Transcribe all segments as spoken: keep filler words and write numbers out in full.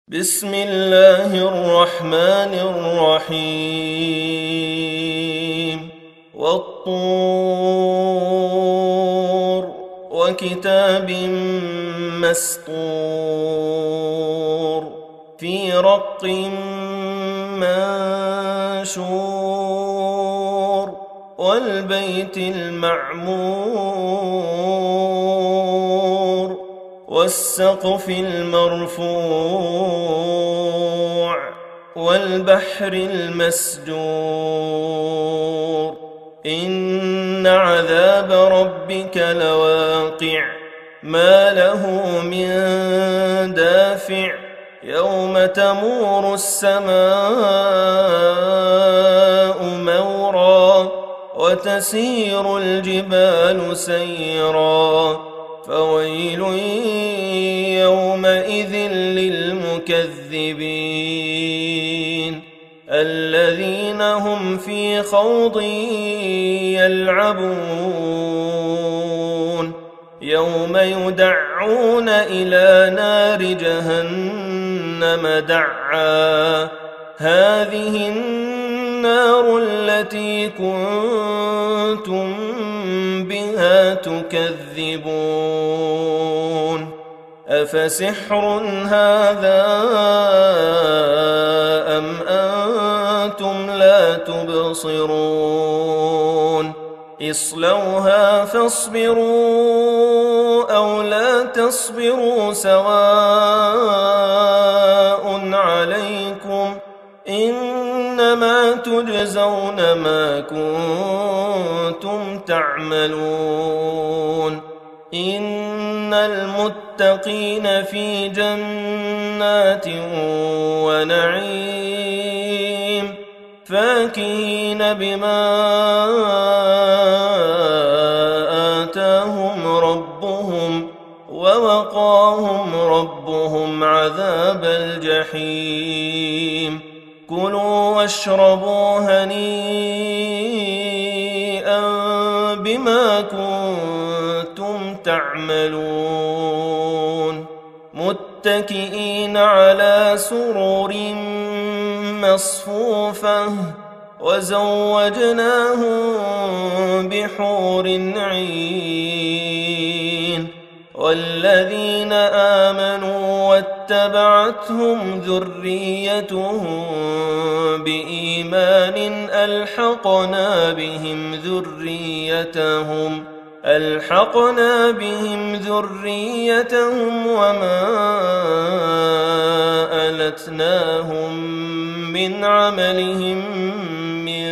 بسم الله الرحمن الرحيم والطور وكتاب مسطور في رق منشور والبيت المعمور والسقف المرفوع والبحر المسجور إن عذاب ربك لواقع ما له من دافع يوم تمور السماء مورا وتسير الجبال سيرا فويل يومئذ للمكذبين الذين هم في خوض يلعبون يوم يدعون إلى نار جهنم دعا هذه النار التي كنتم بها تكذبون أفسحر هذا أم أنتم لا تبصرون اصلوها فاصبروا أو لا تصبروا سواء عليكم إنما تجزون ما كنتم تعملون إن المتقين في جنات ونعيم فاكهين بما آتاهم ربهم ووقاهم ربهم عذاب الجحيم كلوا واشربوا هنيئا بما كنتم تعملون متكئين على سرور مصفوفة وزوجناهم بحور عين والذين آمنوا واتبعتهم ذريتهم بإيمان ألحقنا بهم ذريتهم ألحقنا بهم ذريتهم وما ألتناهم من عملهم من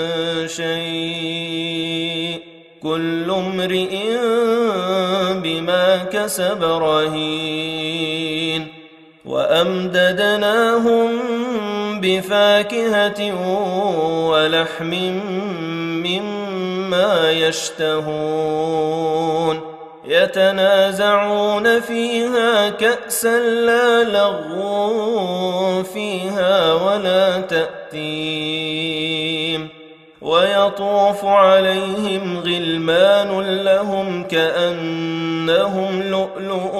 شيء كل امرئ بما كسب رهين وأمددناهم بفاكهة ولحم مما يشتهون يتنازعون فيها كأسا لا لغو فيها ولا تأثيم ويطوف عليهم غلمان لهم كأنهم لؤلؤ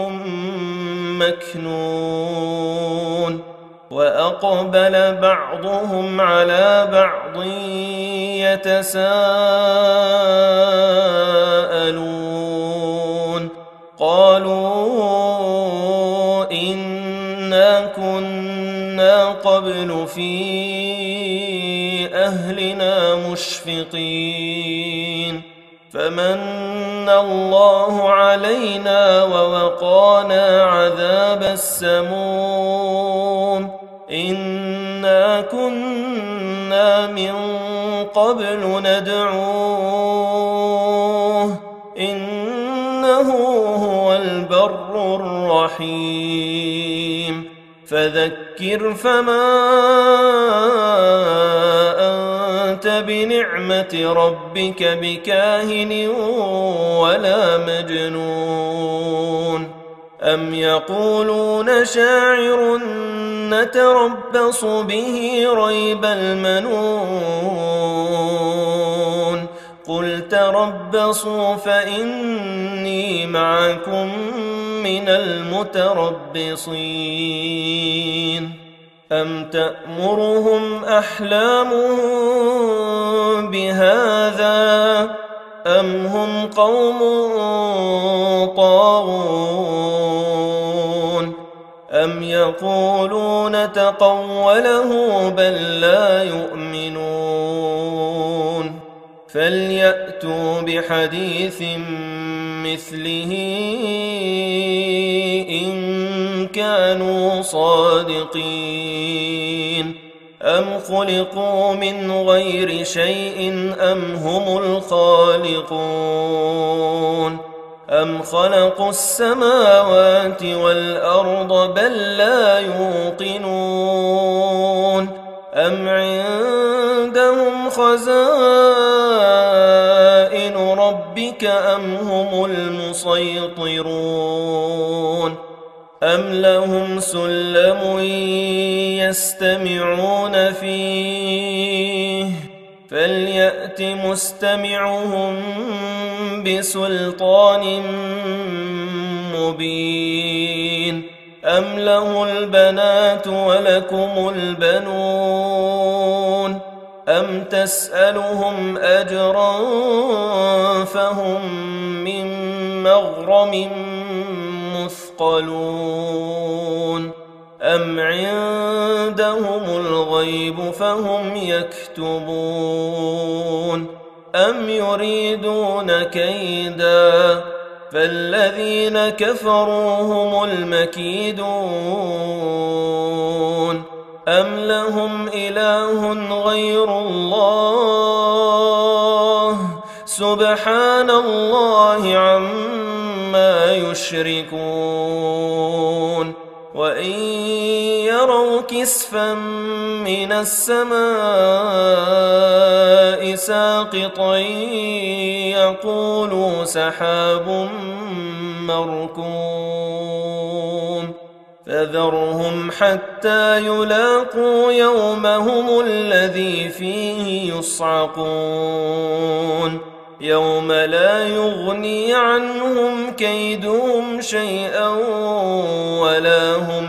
مكنون وأقبل بعضهم على بعض يتساءلون قالوا إنا كنا قبل في أهلنا مشفقين فمن الله علينا ووقانا عذاب السموم إنا كنا من قبل ندعوه إنه هو البر الرحيم فذكر فما أنت بنعمة ربك بكاهن ولا مجنون أم يقولون شاعر نتربص به ريب المنون قل تربصوا فإني معكم من المتربصين أم تأمرهم أحلامهم بهذا أم هم قوم طاغون أم يقولون تقوله بل لا يؤمنون فليأتوا بحديث مثله إن كانوا صادقين أم خلقوا من غير شيء أم هم الخالقون أم خلقوا السماوات والأرض بل لا يوقنون أم عندهم خزائن ربك أم هم المسيطرون أم لهم سلم يستمعون فيه فليأت مستمعهم بسلطان مبين أم له البنات ولكم البنون أم تسألهم أجرا فهم من مغرم مثقلون أم عندهم الغيب فهم يكتبون أم يريدون كيدا فالذين كفروا هم المكيدون أم لهم إله غير الله سبحان الله عما يشركون وإن يروا كسفا من السماء ساقطا يقولوا سحاب مركوم فذرهم حتى يلاقوا يومهم الذي فيه يصعقون يوم لا يغني عنهم كيدهم شيئا ولا هم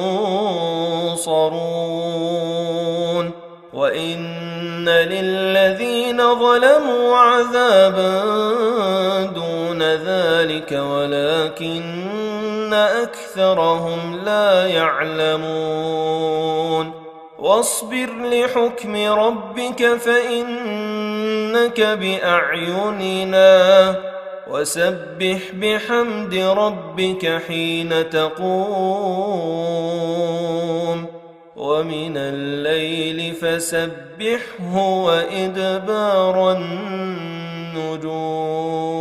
ينصرون وإن للذين ظلموا عذابا دون ذلك ولكن أكثرهم لا يعلمون واصبر لحكم ربك فإنك بأعيننا وسبح بحمد ربك حين تقوم ومن الليل فسبحه وإدبار النجوم